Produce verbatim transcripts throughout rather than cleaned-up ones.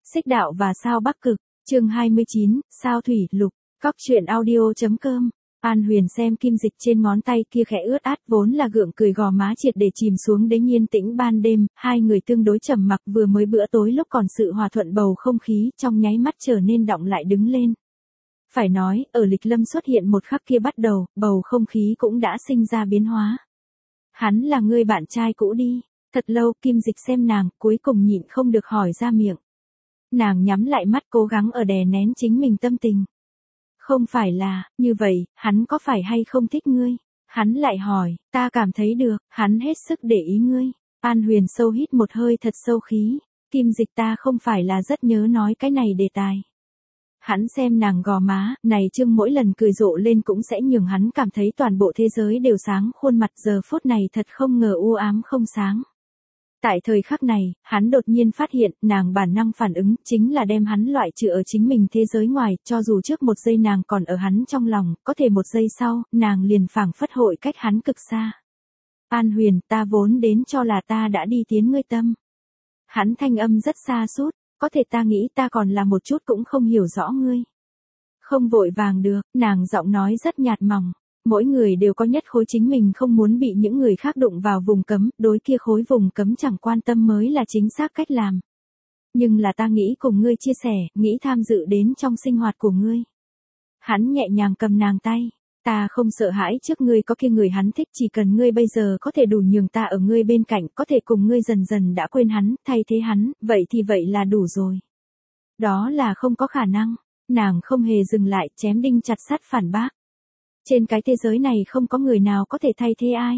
Xích đạo và sao Bắc Cực, chương hai mươi chín, sao thủy lục, cóc truyện audio.com. An Huyền xem kim dịch trên ngón tay kia khẽ ướt át, vốn là gượng cười gò má triệt để chìm xuống đến yên tĩnh ban đêm, hai người tương đối trầm mặc, vừa mới bữa tối lúc còn sự hòa thuận bầu không khí trong nháy mắt trở nên đọng lại đứng lên. Phải nói, ở Lịch Lâm xuất hiện một khắc kia bắt đầu, bầu không khí cũng đã sinh ra biến hóa. Hắn là người bạn trai cũ đi. Thật lâu, kim dịch xem nàng, cuối cùng nhịn không được hỏi ra miệng. Nàng nhắm lại mắt cố gắng ở đè nén chính mình tâm tình. Không phải là, như vậy, hắn có phải hay không thích ngươi? Hắn lại hỏi, ta cảm thấy được, hắn hết sức để ý ngươi. An Huyền sâu hít một hơi thật sâu khí. Kim dịch ta không phải là rất nhớ nói cái này đề tài. Hắn xem nàng gò má, này trương mỗi lần cười rộ lên cũng sẽ nhường hắn cảm thấy toàn bộ thế giới đều sáng, khuôn mặt giờ phút này thật không ngờ u ám không sáng. Tại thời khắc này, hắn đột nhiên phát hiện, nàng bản năng phản ứng, chính là đem hắn loại trừ ở chính mình thế giới ngoài, cho dù trước một giây nàng còn ở hắn trong lòng, có thể một giây sau, nàng liền phảng phất hội cách hắn cực xa. An Huyền, ta vốn đến cho là ta đã đi tiến ngươi tâm. Hắn thanh âm rất xa sút, có thể ta nghĩ ta còn là một chút cũng không hiểu rõ ngươi. Không vội vàng được, nàng giọng nói rất nhạt mỏng. Mỗi người đều có nhất khối chính mình không muốn bị những người khác đụng vào vùng cấm, đối kia khối vùng cấm chẳng quan tâm mới là chính xác cách làm. Nhưng là ta nghĩ cùng ngươi chia sẻ, nghĩ tham dự đến trong sinh hoạt của ngươi. Hắn nhẹ nhàng cầm nàng tay, ta không sợ hãi trước ngươi có kia người hắn thích, chỉ cần ngươi bây giờ có thể đủ nhường ta ở ngươi bên cạnh, có thể cùng ngươi dần dần đã quên hắn, thay thế hắn, vậy thì vậy là đủ rồi. Đó là không có khả năng, nàng không hề dừng lại, chém đinh chặt sắt phản bác. Trên cái thế giới này không có người nào có thể thay thế ai.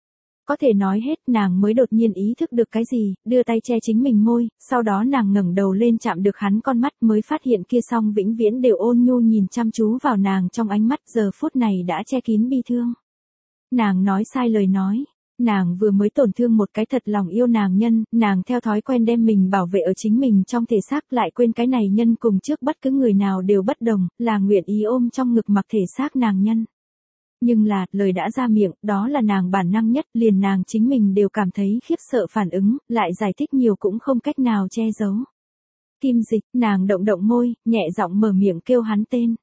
Có thể nói hết, nàng mới đột nhiên ý thức được cái gì, đưa tay che chính mình môi, sau đó nàng ngẩng đầu lên chạm được hắn con mắt mới phát hiện kia song vĩnh viễn đều ôn nhu nhìn chăm chú vào nàng trong ánh mắt giờ phút này đã che kín bi thương. Nàng nói sai lời nói. Nàng vừa mới tổn thương một cái thật lòng yêu nàng nhân, nàng theo thói quen đem mình bảo vệ ở chính mình trong thể xác, lại quên cái này nhân cùng trước bất cứ người nào đều bất đồng, là nguyện ý ôm trong ngực mặc thể xác nàng nhân. Nhưng là, lời đã ra miệng, đó là nàng bản năng nhất, liền nàng chính mình đều cảm thấy khiếp sợ phản ứng, lại giải thích nhiều cũng không cách nào che giấu. Kim dịch, nàng động động môi, nhẹ giọng mở miệng kêu hắn tên.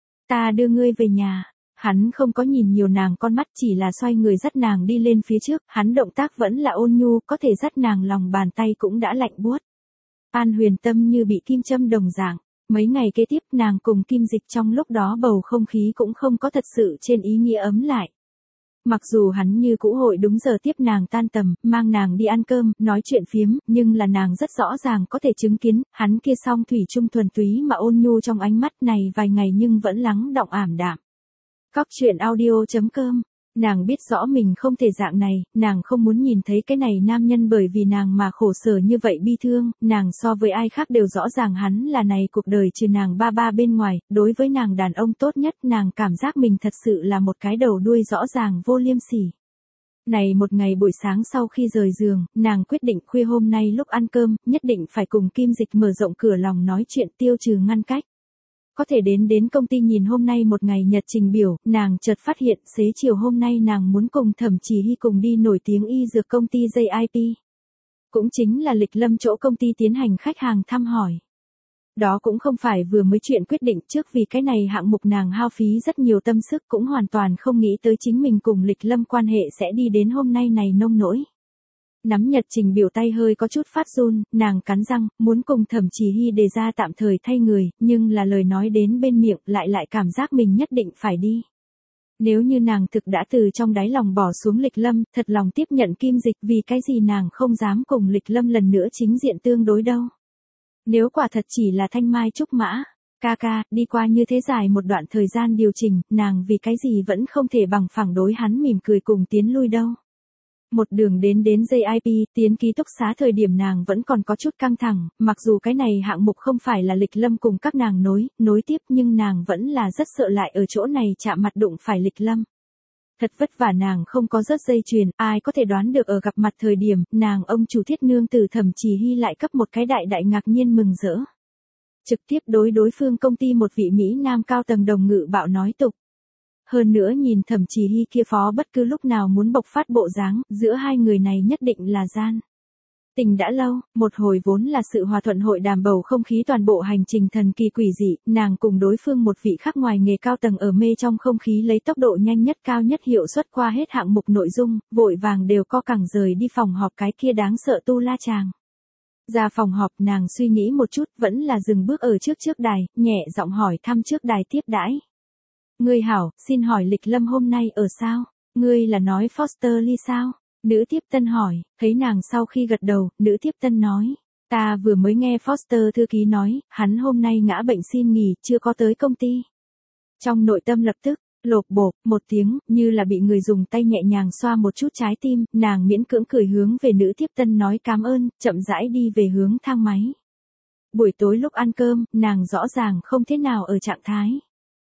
Ta đưa ngươi về nhà. Hắn không có nhìn nhiều nàng con mắt, chỉ là xoay người dắt nàng đi lên phía trước, hắn động tác vẫn là ôn nhu, có thể dắt nàng lòng bàn tay cũng đã lạnh buốt. An Huyền tâm như bị kim châm đồng dạng. Mấy ngày kế tiếp nàng cùng kim dịch trong lúc đó bầu không khí cũng không có thật sự trên ý nghĩa ấm lại. Mặc dù hắn như cũ hội đúng giờ tiếp nàng tan tầm, mang nàng đi ăn cơm, nói chuyện phiếm, nhưng là nàng rất rõ ràng có thể chứng kiến, hắn kia song thủy chung thuần túy mà ôn nhu trong ánh mắt này vài ngày nhưng vẫn lắng đọng ảm đạm. Cóc truyện audio.com. Nàng biết rõ mình không thể dạng này, nàng không muốn nhìn thấy cái này nam nhân bởi vì nàng mà khổ sở như vậy bi thương, nàng so với ai khác đều rõ ràng hắn là này cuộc đời trừ nàng ba ba bên ngoài, đối với nàng đàn ông tốt nhất, nàng cảm giác mình thật sự là một cái đầu đuôi rõ ràng vô liêm sỉ. Này một ngày buổi sáng sau khi rời giường, nàng quyết định khuya hôm nay lúc ăn cơm, nhất định phải cùng kim dịch mở rộng cửa lòng nói chuyện tiêu trừ ngăn cách. Có thể đến đến công ty nhìn hôm nay một ngày nhật trình biểu, nàng chợt phát hiện xế chiều hôm nay nàng muốn cùng Thẩm Chỉ Hy cùng đi nổi tiếng y dược công ty gi i pê. Cũng chính là Lịch Lâm chỗ công ty tiến hành khách hàng thăm hỏi. Đó cũng không phải vừa mới chuyện quyết định trước, vì cái này hạng mục nàng hao phí rất nhiều tâm sức, cũng hoàn toàn không nghĩ tới chính mình cùng Lịch Lâm quan hệ sẽ đi đến hôm nay này nông nỗi. Nắm nhật trình biểu tay hơi có chút phát run, nàng cắn răng, muốn cùng Thẩm Chỉ Hy đề ra tạm thời thay người, nhưng là lời nói đến bên miệng lại lại cảm giác mình nhất định phải đi. Nếu như nàng thực đã từ trong đáy lòng bỏ xuống Lịch Lâm, thật lòng tiếp nhận kim dịch, vì cái gì nàng không dám cùng Lịch Lâm lần nữa chính diện tương đối đâu. Nếu quả thật chỉ là thanh mai trúc mã, ca ca, đi qua như thế dài một đoạn thời gian điều chỉnh, nàng vì cái gì vẫn không thể bằng phẳng đối hắn mỉm cười cùng tiến lui đâu. Một đường đến đến gi i pê, tiến ký túc xá thời điểm nàng vẫn còn có chút căng thẳng, mặc dù cái này hạng mục không phải là Lịch Lâm cùng các nàng nối, nối tiếp, nhưng nàng vẫn là rất sợ lại ở chỗ này chạm mặt đụng phải Lịch Lâm. Thật vất vả nàng không có rớt dây chuyền, ai có thể đoán được ở gặp mặt thời điểm, nàng ông chủ thiết nương tử Thẩm Chỉ Hy lại cấp một cái đại đại ngạc nhiên mừng rỡ. Trực tiếp đối đối phương công ty một vị Mỹ Nam cao tầng đồng ngự bạo nói tục. Hơn nữa nhìn Thẩm Chỉ Hy kia phó bất cứ lúc nào muốn bộc phát bộ dáng, giữa hai người này nhất định là gian Tình đã lâu, một hồi vốn là sự hòa thuận hội đàm bầu không khí toàn bộ hành trình thần kỳ quỷ dị, nàng cùng đối phương một vị khác ngoài nghề cao tầng ở mê trong không khí lấy tốc độ nhanh nhất cao nhất hiệu suất qua hết hạng mục nội dung, vội vàng đều co cẳng rời đi phòng họp cái kia đáng sợ tu la chàng. Ra phòng họp nàng suy nghĩ một chút vẫn là dừng bước ở trước trước đài, nhẹ giọng hỏi thăm trước đài tiếp đãi. Ngươi hảo, xin hỏi Lịch Lâm hôm nay ở sao? Ngươi là nói Foster Lee sao? Nữ tiếp tân hỏi, thấy nàng sau khi gật đầu, nữ tiếp tân nói. Ta vừa mới nghe Foster thư ký nói, hắn hôm nay ngã bệnh xin nghỉ, chưa có tới công ty. Trong nội tâm lập tức, lộp bộp, một tiếng, như là bị người dùng tay nhẹ nhàng xoa một chút trái tim, nàng miễn cưỡng cười hướng về nữ tiếp tân nói cảm ơn, chậm rãi đi về hướng thang máy. Buổi tối lúc ăn cơm, nàng rõ ràng không thế nào ở trạng thái.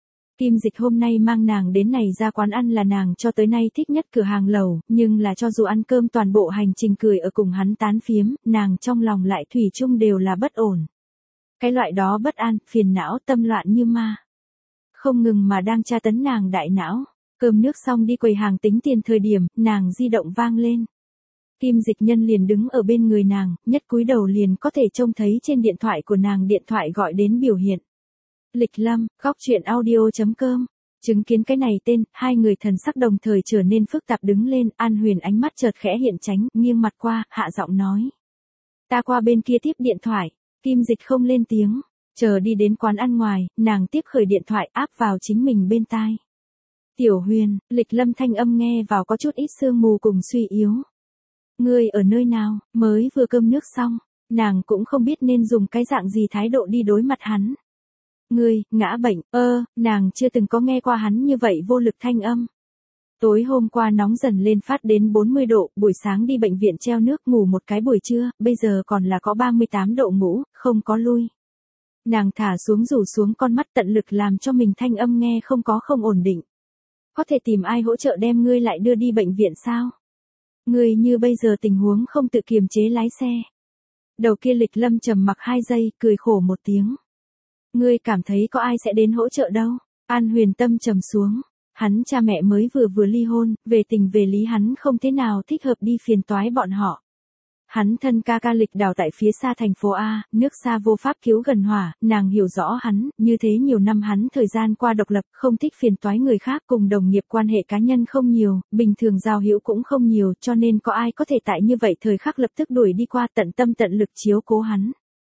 Kim Dịch hôm nay mang nàng đến này ra quán ăn là nàng cho tới nay thích nhất cửa hàng lẩu, nhưng là cho dù ăn cơm toàn bộ hành trình cười ở cùng hắn tán phiếm, nàng trong lòng lại thủy chung đều là bất ổn. Cái loại đó bất an, phiền não, tâm loạn như ma. Không ngừng mà đang tra tấn nàng đại não. Cơm nước xong đi quầy hàng tính tiền thời điểm, nàng di động vang lên. Kim Dịch Nhân liền đứng ở bên người nàng, nhất cúi đầu liền có thể trông thấy trên điện thoại của nàng điện thoại gọi đến biểu hiện. Lịch Lâm, góc chuyện audio chấm com. Chứng kiến cái này tên, hai người thần sắc đồng thời trở nên phức tạp đứng lên, An Huyền ánh mắt chợt khẽ hiện tránh, nghiêng mặt qua, hạ giọng nói. Ta qua bên kia tiếp điện thoại, Kim Dịch không lên tiếng, chờ đi đến quán ăn ngoài, nàng tiếp khởi điện thoại áp vào chính mình bên tai. Tiểu Huyền, Lịch Lâm thanh âm nghe vào có chút ít sương mù cùng suy yếu. Ngươi ở nơi nào, mới vừa cơm nước xong, nàng cũng không biết nên dùng cái dạng gì thái độ đi đối mặt hắn. Ngươi, ngã bệnh, ơ, nàng chưa từng có nghe qua hắn như vậy vô lực thanh âm. Tối hôm qua nóng dần lên phát đến bốn mươi độ, buổi sáng đi bệnh viện treo nước ngủ một cái buổi trưa, bây giờ còn là có ba mươi tám độ ngủ, không có lui. Nàng thả xuống rủ xuống con mắt tận lực làm cho mình thanh âm nghe không có không ổn định. Có thể tìm ai hỗ trợ đem ngươi lại đưa đi bệnh viện sao? Ngươi như bây giờ tình huống không tự kiềm chế lái xe. Đầu kia Lịch Lâm trầm mặc hai giây, cười khổ một tiếng. Ngươi cảm thấy có ai sẽ đến hỗ trợ đâu? An Huyền tâm trầm xuống. Hắn cha mẹ mới vừa vừa ly hôn, về tình về lý hắn không thế nào thích hợp đi phiền toái bọn họ. Hắn thân ca ca Lịch Đào tại phía xa thành phố A, nước xa vô pháp cứu gần hỏa, nàng hiểu rõ hắn, như thế nhiều năm hắn thời gian qua độc lập, không thích phiền toái người khác, cùng đồng nghiệp quan hệ cá nhân không nhiều, bình thường giao hữu cũng không nhiều, cho nên có ai có thể tại như vậy thời khắc lập tức đuổi đi qua tận tâm tận lực chiếu cố hắn.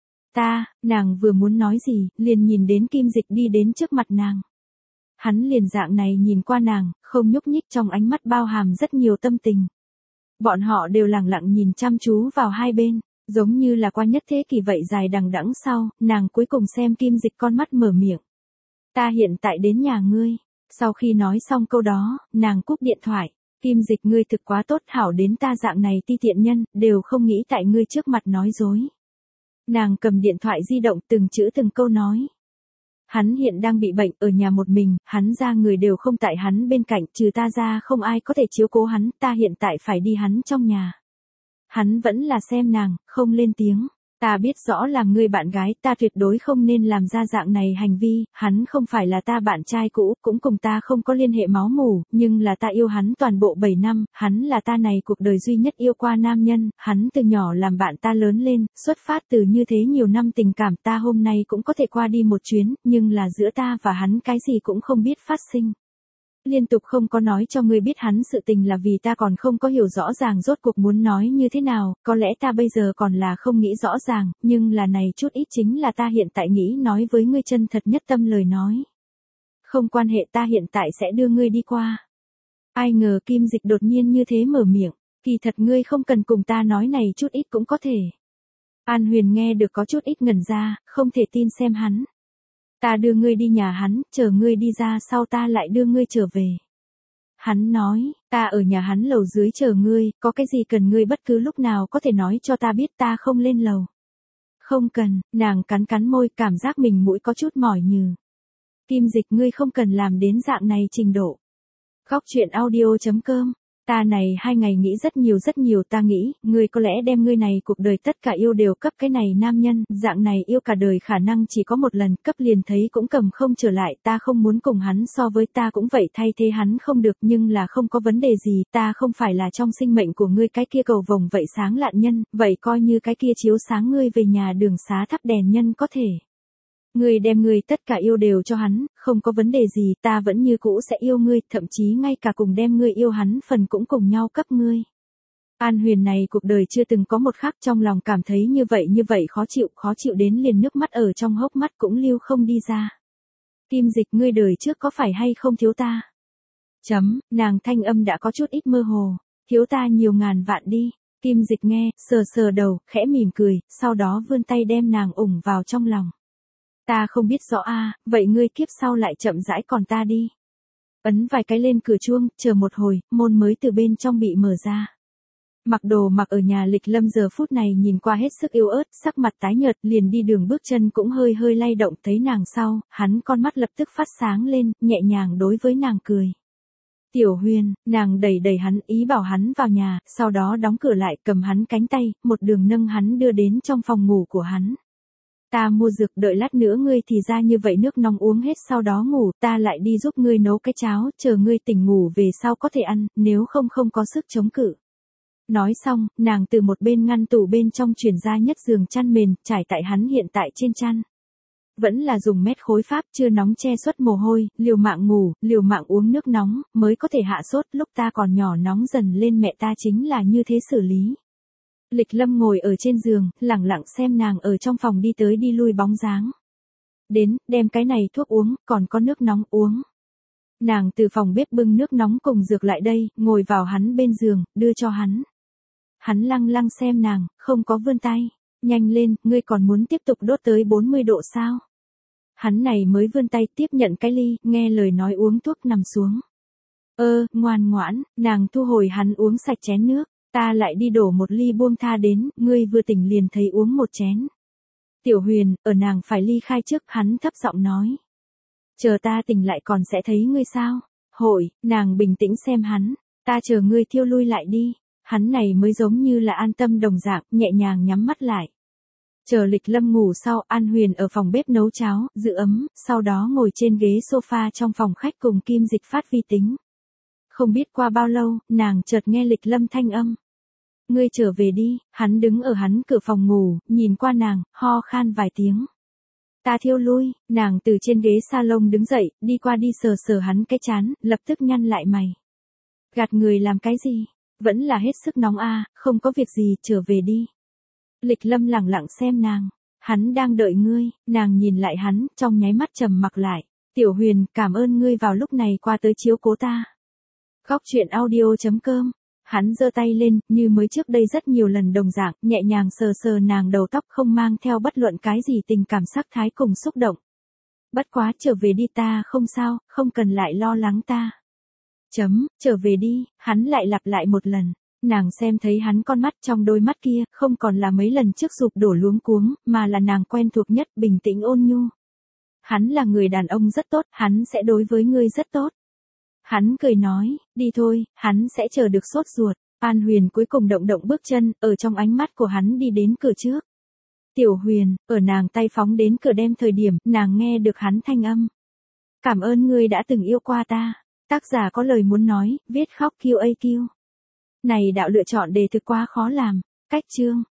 Ta, nàng vừa muốn nói gì, liền nhìn đến Kim Dịch đi đến trước mặt nàng. Hắn liền dạng này nhìn qua nàng, không nhúc nhích, trong ánh mắt bao hàm rất nhiều tâm tình. Bọn họ đều lặng lặng nhìn chăm chú vào hai bên, giống như là qua nhất thế kỷ vậy dài đằng đẵng sau, nàng cuối cùng xem Kim Dịch con mắt mở miệng. Ta hiện tại đến nhà ngươi. Sau khi nói xong câu đó, nàng cúp điện thoại. Kim Dịch ngươi thực quá tốt, hảo đến ta dạng này ti tiện nhân, đều không nghĩ tại ngươi trước mặt nói dối. Nàng cầm điện thoại di động từng chữ từng câu nói. Hắn hiện đang bị bệnh ở nhà một mình, hắn ra người đều không tại hắn bên cạnh, trừ ta ra không ai có thể chiếu cố hắn, ta hiện tại phải đi hắn trong nhà. Hắn vẫn là xem nàng, không lên tiếng. Ta biết rõ làm người bạn gái, ta tuyệt đối không nên làm ra dạng này hành vi, hắn không phải là ta bạn trai cũ, cũng cùng ta không có liên hệ máu mủ, nhưng là ta yêu hắn toàn bộ bảy năm, hắn là ta này cuộc đời duy nhất yêu qua nam nhân, hắn từ nhỏ làm bạn ta lớn lên, xuất phát từ như thế nhiều năm tình cảm, ta hôm nay cũng có thể qua đi một chuyến, nhưng là giữa ta và hắn cái gì cũng không biết phát sinh. Liên tục không có nói cho ngươi biết hắn sự tình là vì ta còn không có hiểu rõ ràng rốt cuộc muốn nói như thế nào, có lẽ ta bây giờ còn là không nghĩ rõ ràng, nhưng là này chút ít chính là ta hiện tại nghĩ nói với ngươi chân thật nhất tâm lời nói. Không quan hệ, ta hiện tại sẽ đưa ngươi đi qua. Ai ngờ Kim Dịch đột nhiên như thế mở miệng, kỳ thật ngươi không cần cùng ta nói này chút ít cũng có thể. An Huyền nghe được có chút ít ngẩn ra, không thể tin xem hắn. Ta đưa ngươi đi nhà hắn, chờ ngươi đi ra sau ta lại đưa ngươi trở về. Hắn nói, ta ở nhà hắn lầu dưới chờ ngươi, có cái gì cần ngươi bất cứ lúc nào có thể nói cho ta biết, ta không lên lầu. Không cần, nàng cắn cắn môi, cảm giác mình mũi có chút mỏi nhừ. Kim Dịch ngươi không cần làm đến dạng này trình độ. Góc chuyện audio chấm com Ta này hai ngày nghĩ rất nhiều rất nhiều, ta nghĩ, ngươi có lẽ đem ngươi này cuộc đời tất cả yêu đều cấp cái này nam nhân, dạng này yêu cả đời khả năng chỉ có một lần, cấp liền thấy cũng cầm không trở lại, ta không muốn cùng hắn so với, ta cũng vậy thay thế hắn không được, nhưng là không có vấn đề gì, ta không phải là trong sinh mệnh của ngươi cái kia cầu vồng vậy sáng lạn nhân, vậy coi như cái kia chiếu sáng ngươi về nhà đường xá thắp đèn nhân có thể. Ngươi đem ngươi tất cả yêu đều cho hắn, không có vấn đề gì, ta vẫn như cũ sẽ yêu ngươi, thậm chí ngay cả cùng đem ngươi yêu hắn phần cũng cùng nhau cấp ngươi. An Huyền này cuộc đời chưa từng có một khắc trong lòng cảm thấy như vậy như vậy khó chịu, khó chịu đến liền nước mắt ở trong hốc mắt cũng lưu không đi ra. Kim Dịch, ngươi đời trước có phải hay không thiếu ta? Chấm, nàng thanh âm đã có chút ít mơ hồ, thiếu ta nhiều ngàn vạn đi. Kim Dịch nghe, sờ sờ đầu, khẽ mỉm cười, sau đó vươn tay đem nàng ủng vào trong lòng. Ta không biết rõ a, vậy ngươi kiếp sau lại chậm rãi còn ta đi. Ấn vài cái lên cửa chuông, chờ một hồi, môn mới từ bên trong bị mở ra. Mặc đồ mặc ở nhà Lịch Lâm giờ phút này nhìn qua hết sức yếu ớt, sắc mặt tái nhợt, liền đi đường bước chân cũng hơi hơi lay động, thấy nàng sau, hắn con mắt lập tức phát sáng lên, nhẹ nhàng đối với nàng cười. Tiểu Huyền, nàng đẩy đẩy hắn, ý bảo hắn vào nhà, sau đó đóng cửa lại, cầm hắn cánh tay, một đường nâng hắn đưa đến trong phòng ngủ của hắn. Ta mua dược, đợi lát nữa ngươi thì ra như vậy nước nóng uống hết sau đó ngủ, ta lại đi giúp ngươi nấu cái cháo, chờ ngươi tỉnh ngủ về sau có thể ăn, nếu không không có sức chống cự. Nói xong, nàng từ một bên ngăn tủ bên trong chuyển ra nhất giường chăn mền, trải tại hắn hiện tại trên chăn. Vẫn là dùng mét khối pháp, chưa nóng che xuất mồ hôi, liều mạng ngủ, liều mạng uống nước nóng, mới có thể hạ sốt, lúc ta còn nhỏ nóng dần lên mẹ ta chính là như thế xử lý. Lịch Lâm ngồi ở trên giường, lẳng lặng xem nàng ở trong phòng đi tới đi lui bóng dáng. Đến, đem cái này thuốc uống, còn có nước nóng uống. Nàng từ phòng bếp bưng nước nóng cùng dược lại đây, ngồi vào hắn bên giường, đưa cho hắn. Hắn lăng lăng xem nàng, không có vươn tay. Nhanh lên, ngươi còn muốn tiếp tục đốt tới bốn mươi độ sao? Hắn này mới vươn tay tiếp nhận cái ly, nghe lời nói uống thuốc nằm xuống. Ơ, ngoan ngoãn, nàng thu hồi hắn uống sạch chén nước. Ta lại đi đổ một ly buông tha đến, ngươi vừa tỉnh liền thấy uống một chén. Tiểu Huyền, ở nàng phải ly khai trước, hắn thấp giọng nói. Chờ ta tỉnh lại còn sẽ thấy ngươi sao? Hội, nàng bình tĩnh xem hắn, ta chờ ngươi thiêu lui lại đi. Hắn này mới giống như là an tâm đồng dạng, nhẹ nhàng nhắm mắt lại. Chờ Lịch Lâm ngủ sau, An Huyền ở phòng bếp nấu cháo, giữ ấm, sau đó ngồi trên ghế sofa trong phòng khách cùng Kim Dịch phát vi tính. Không biết qua bao lâu, nàng chợt nghe Lịch Lâm thanh âm. Ngươi trở về đi, hắn đứng ở hắn cửa phòng ngủ, nhìn qua nàng, ho khan vài tiếng. Ta thiêu lui, nàng từ trên ghế salon đứng dậy, đi qua đi sờ sờ hắn cái trán, lập tức nhăn lại mày. Gạt người làm cái gì? Vẫn là hết sức nóng a, không có việc gì, trở về đi. Lịch Lâm lẳng lặng xem nàng, hắn đang đợi ngươi, nàng nhìn lại hắn, trong nháy mắt trầm mặc lại. Tiểu Huyền, cảm ơn ngươi vào lúc này qua tới chiếu cố ta. Góc truyện audio chấm com. Hắn giơ tay lên, như mới trước đây rất nhiều lần đồng dạng, nhẹ nhàng sờ sờ nàng đầu tóc không mang theo bất luận cái gì tình cảm sắc thái cùng xúc động. Bất quá trở về đi ta không sao, không cần lại lo lắng ta. Chấm, trở về đi, hắn lại lặp lại một lần. Nàng xem thấy hắn con mắt trong đôi mắt kia, không còn là mấy lần trước sụp đổ luống cuống, mà là nàng quen thuộc nhất, bình tĩnh ôn nhu. Hắn là người đàn ông rất tốt, hắn sẽ đối với ngươi rất tốt. Hắn cười nói, đi thôi, hắn sẽ chờ được sốt ruột. An Huyền cuối cùng động động bước chân, ở trong ánh mắt của hắn đi đến cửa trước. Tiểu Huyền, ở nàng tay phóng đến cửa đem thời điểm, nàng nghe được hắn thanh âm. Cảm ơn ngươi đã từng yêu qua ta. Tác giả có lời muốn nói, viết khóc quy a quy. Này đạo lựa chọn đề thực quá khó làm. Cách chương.